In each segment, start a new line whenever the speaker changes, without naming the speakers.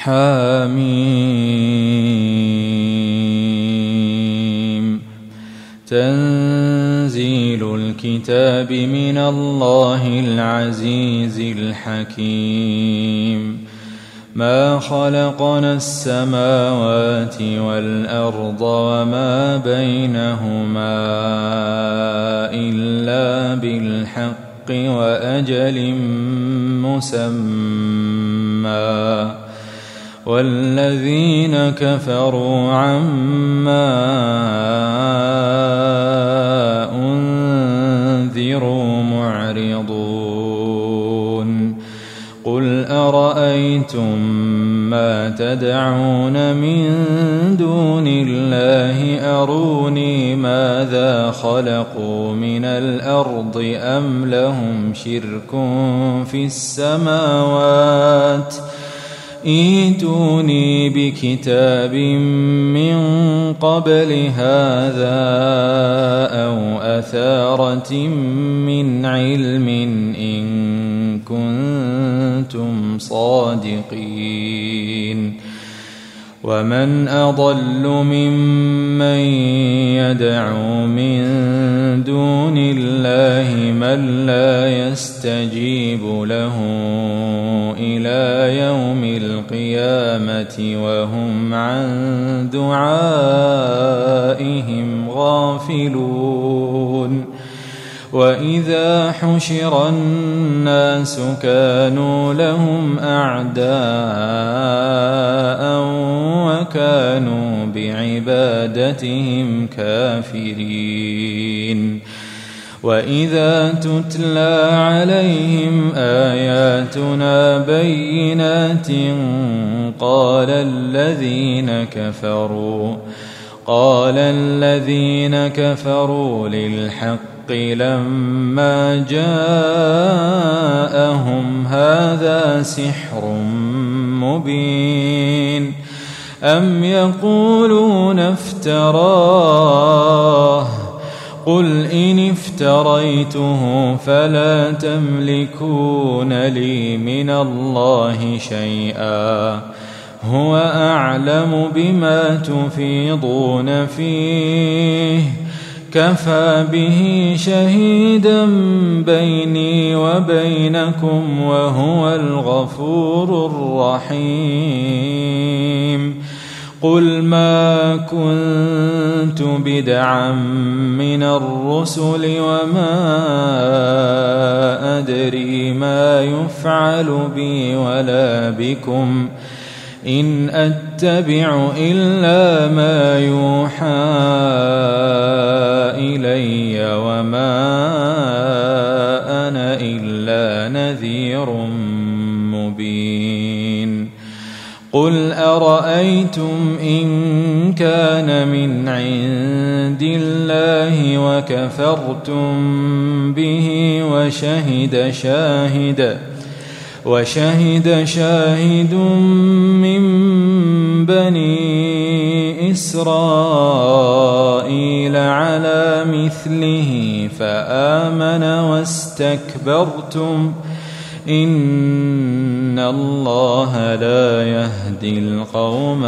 حميم. تنزيل الكتاب من الله العزيز الحكيم. ما خلقنا السماوات والأرض وما بينهما إلا بالحق وأجل مسمى، والذين كفروا عما أنذروا معرضون. قل أرأيتم ما تدعون من دون الله أروني ماذا خلقوا من الأرض أم لهم شرك في السماوات ائتوني بكتاب من قبل هذا أو أثارة من علم إن كنتم صادقين. ومن أضل ممن يدعو من دون الله من لا يستجيب له إلى يوم القيامة وهم عن دعائهم غافلون. وإذا حشر الناس كانوا لهم أعداء وكانوا بعبادتهم كافرين. وإذا تتلى عليهم آياتنا بينات قال الذين كفروا للحق لما جاءهم هذا سحر مبين أم يقولون افتراه قل إن افتريته فلا تملكون لي من الله شيئا هو أعلم بما تفيضون فيه كفى به شهيدا بيني وبينكم وهو الغفور الرحيم. قل ما كنت بدعا من الرسل وما أدري ما يفعل بي ولا بكم إن أتبع إلا ما يوحى إلي وما أنا إلا نذير مبين. قل أرأيتم إن كان من عند الله وكفرتم به وشهد شاهد من بني إسرائيل على مثله فآمن واستكبرتم إن الله لا يهدي القوم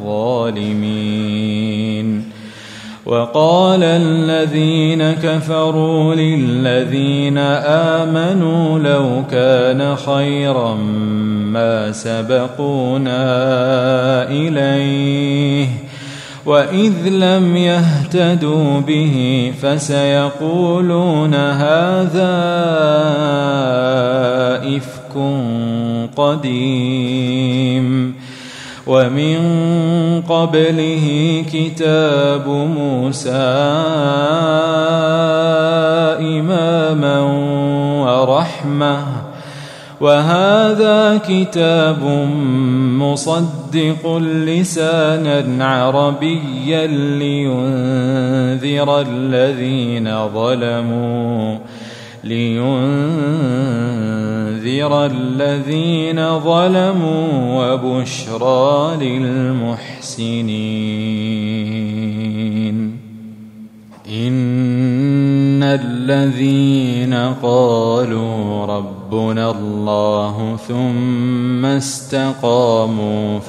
الظالمين. وقال الذين كفروا للذين آمنوا لو كان خيرا ما سبقونا إليه وإذ لم يهتدوا به فسيقولون هذا إفك قديم. ومن قبله كتاب موسى إماما ورحمة وهذا كتاب مصدق لسانا عربيا لينذر الذين ظلموا وبشرى للمحسنين. إن الذين قالوا ربنا ربنا الله ثم استقاموا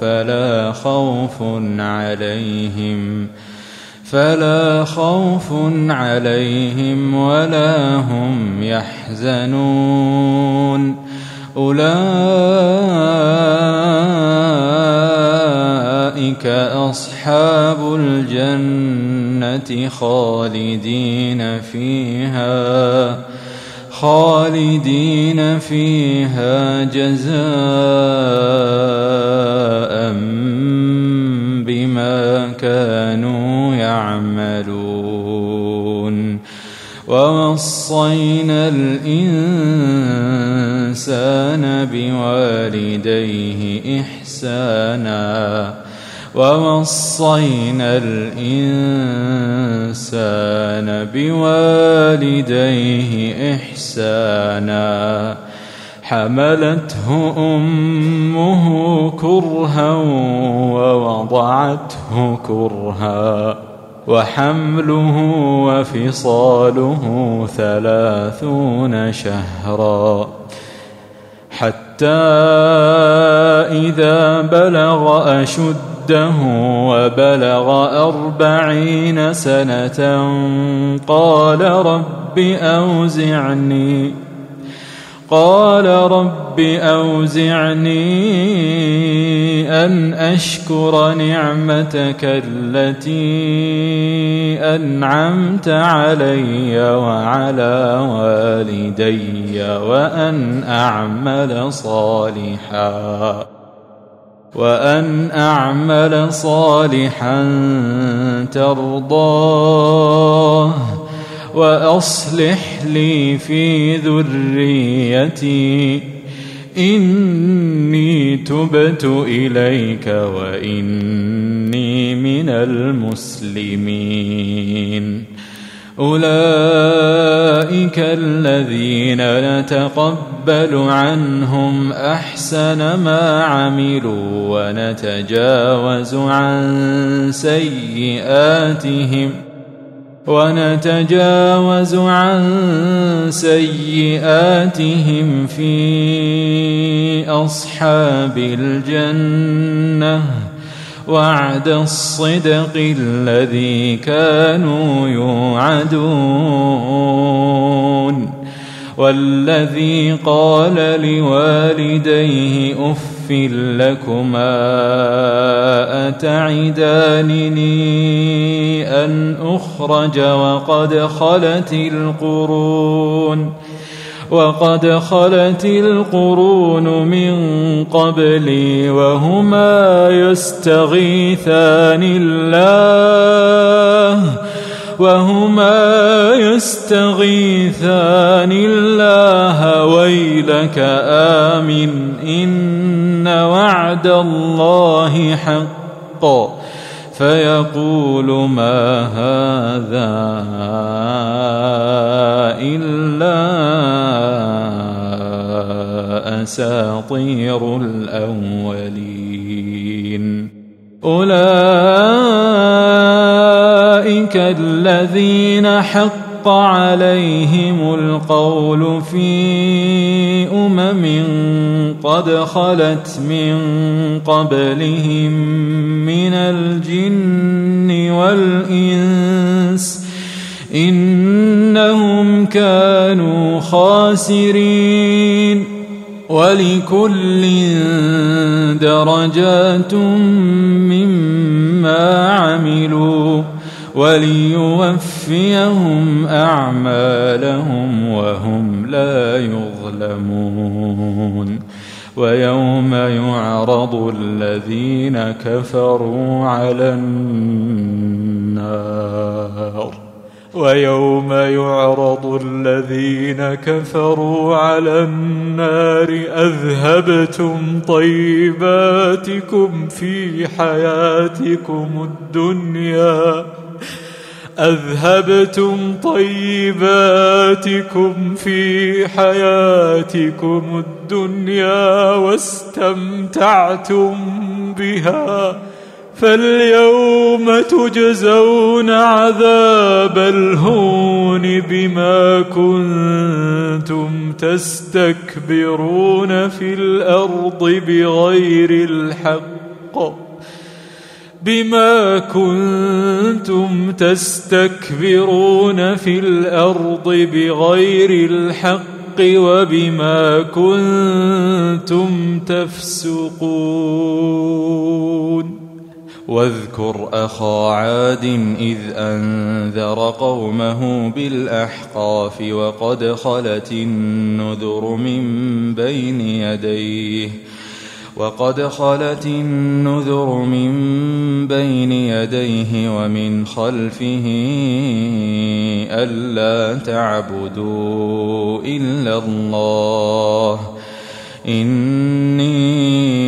فلا خوف عليهم ولا هم يحزنون أولئك أصحاب الجنة خالدين فيها جزاء بما كانوا يعملون ووصينا الإنسان بوالديه إحسانا حملته أمه كرها ووضعته كرها وحمله وفصاله 30 شهرا حتى إذا بلغ أشده وبلغ 40 سنة قال رب أوزعني أن أشكر نعمتك التي أنعمت علي وعلى والدي وأن أعمل صالحا ترضاه وأصلح لي في ذريتي إني تبت إليك وإني من المسلمين أولئك الذين نتقبل عنهم أحسن ما عملوا ونتجاوز عن سيئاتهم في أصحاب الجنة وعد الصدق الذي كانوا يوعدون والذي قال لوالديه أف لكما أتعدانني أن أخرج وقد خلت القرون من قبلي وهما يستغيثان الله ويلك آمن إن وعد الله حق فيقول ما هذا إلا أساطير الأولين أولئك الذين حق عليهم القول في قد خلت من قبلهم من الجن والإنس إنهم كانوا خاسرين ولكل درجات مما عملوا وليوفيهم أعمالهم وهم لا يظلمون ويوم يعرض الذين كفروا على النار أذهبتم طيباتكم في حياتكم الدنيا واستمتعتم بها فاليوم تجزون عذاب الهون بما كنتم تستكبرون في الأرض بغير الحق وبما كنتم تفسقون واذكر أخا عاد إذ أنذر قومه بالأحقاف وقد خلت النذر من بين يديه ومن خلفه ألا تعبدوا إلا الله إني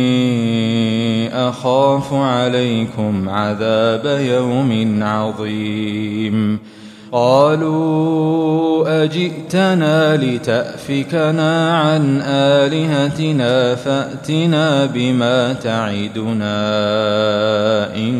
أخاف عليكم عذاب يوم عظيم قالوا أجئتنا لتأفكنا عن آلهتنا فأتنا بما تعدنا إن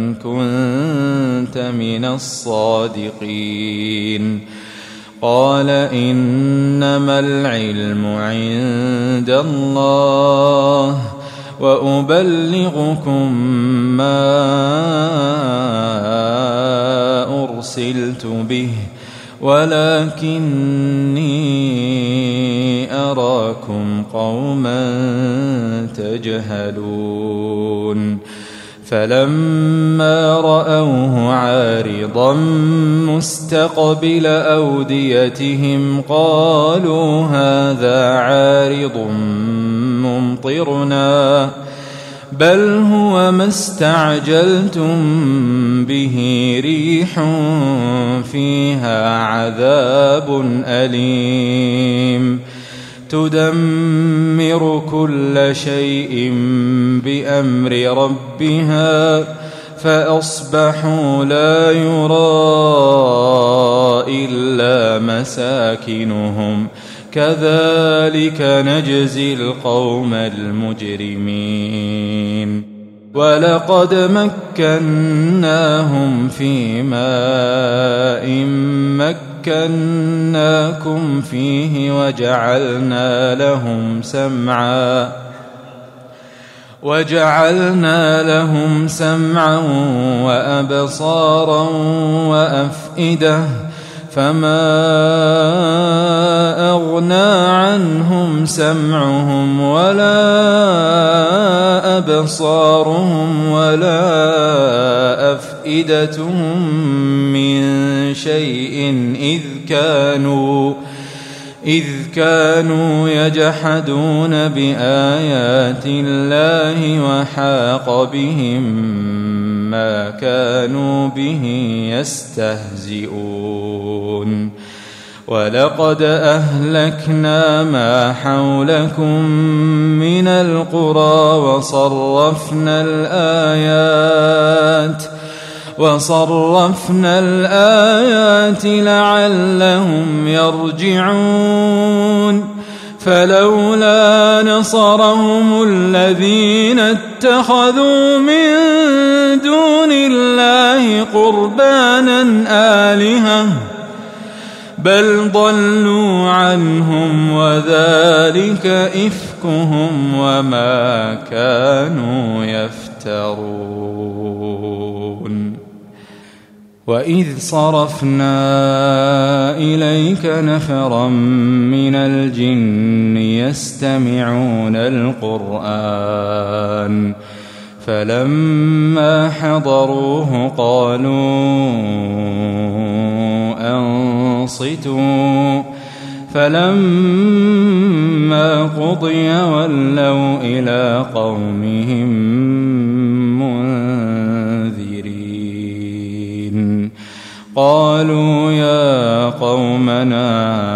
كنت من الصادقين قال إنما العلم عند الله وأبلغكم ما أرسلت به ولكني أراكم قوما تجهلون فلما رأوه عارضا مستقبل أوديتهم قالوا هذا عارض ممطرنا بل هو ما استعجلتم به ريح فيها عذاب أليم تدمر كل شيء بأمر ربها فأصبحوا لا يرى إلا مساكنهم كذلك نجزي القوم المجرمين ولقد مكناهم في ماء مكناكم فيه وجعلنا لهم سمعا وأبصارا وأفئدة فما أغنى عنهم سمعهم ولا أبصارهم ولا أفئدتهم من شيء إذ كانوا يجحدون بآيات الله وحاق بهم ما كانوا به يستهزئون ولقد أهلكنا ما حولكم من القرى وصرفنا الآيات لعلهم يرجعون فلولا نصرهم الذين اتخذوا من دون الله قربانا آلهة بل ضلوا عنهم وذلك إفكهم وما كانوا يفترون وإذ صرفنا إليك نفرا من الجن يستمعون القرآن فلما حضروه قالوا أنصتوا فلما قضي ولوا إلى قومهم منذرين قالوا يا قومنا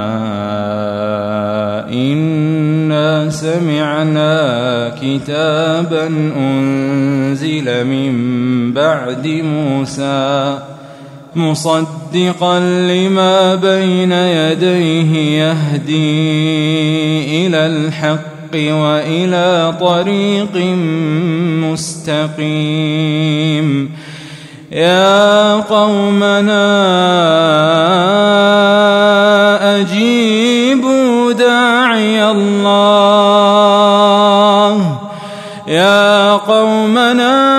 إنا سمعنا كتابا أنزل من بعد موسى مصدقا لما بين يديه يهدي إلى الحق وإلى طريق مستقيم. يا قومنا أجيبوا داعي الله، يا قومنا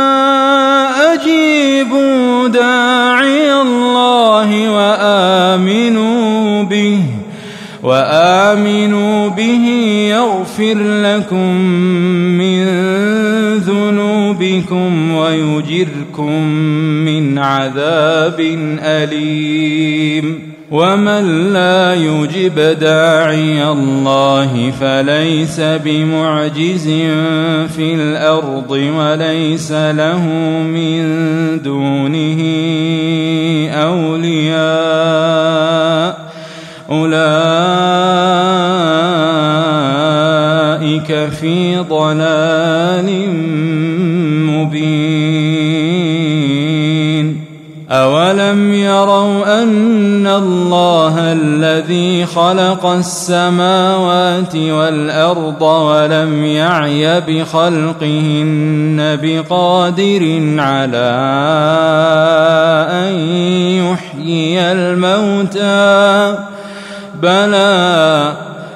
أجيبوا داعي الله وآمنوا به يغفر لكم من ذنوبكم ويجركم من عذاب أليم. ومن لا يجب داعي الله فليس بمعجز في الأرض وليس له من دونه أولياء، أولئك في ضلال مبين. أولم يروا أن الله الذي خلق السماوات والأرض ولم يعي بخلقهن بقادر على أن يحيي الموتى، بلى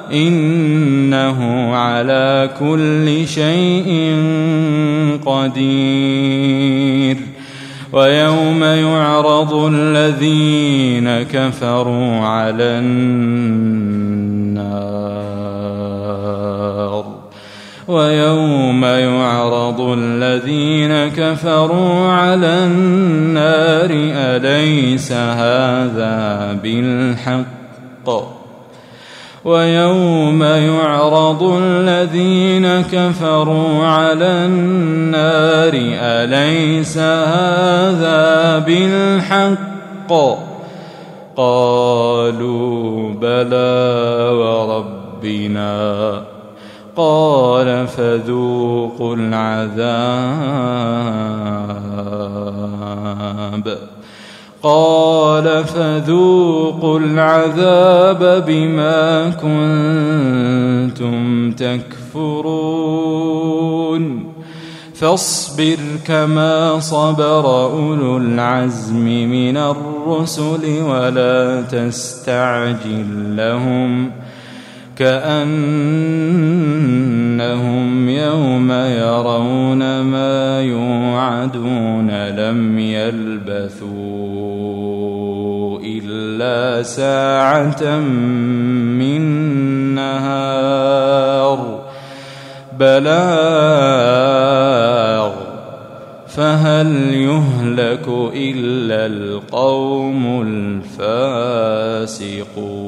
إنه على كل شيء قدير. ويوم يعرض الذين كفروا على النار، ويوم يعرض الذين كفروا على النار أليس هذا بالحق، ويوم يعرض الذين كفروا على النار أليس هذا بالحق، قالوا بلى وربنا، قال فذوقوا العذاب، قال فذوقوا العذاب بما كنتم تكفرون. فاصبر كما صبر أولو العزم من الرسل ولا تستعجل لهم، كأنهم يوم يرون ما يوعدون لم يلبثوا إلا ساعة من نهار بلاغ، فهل يهلك إلا القوم الفاسقون.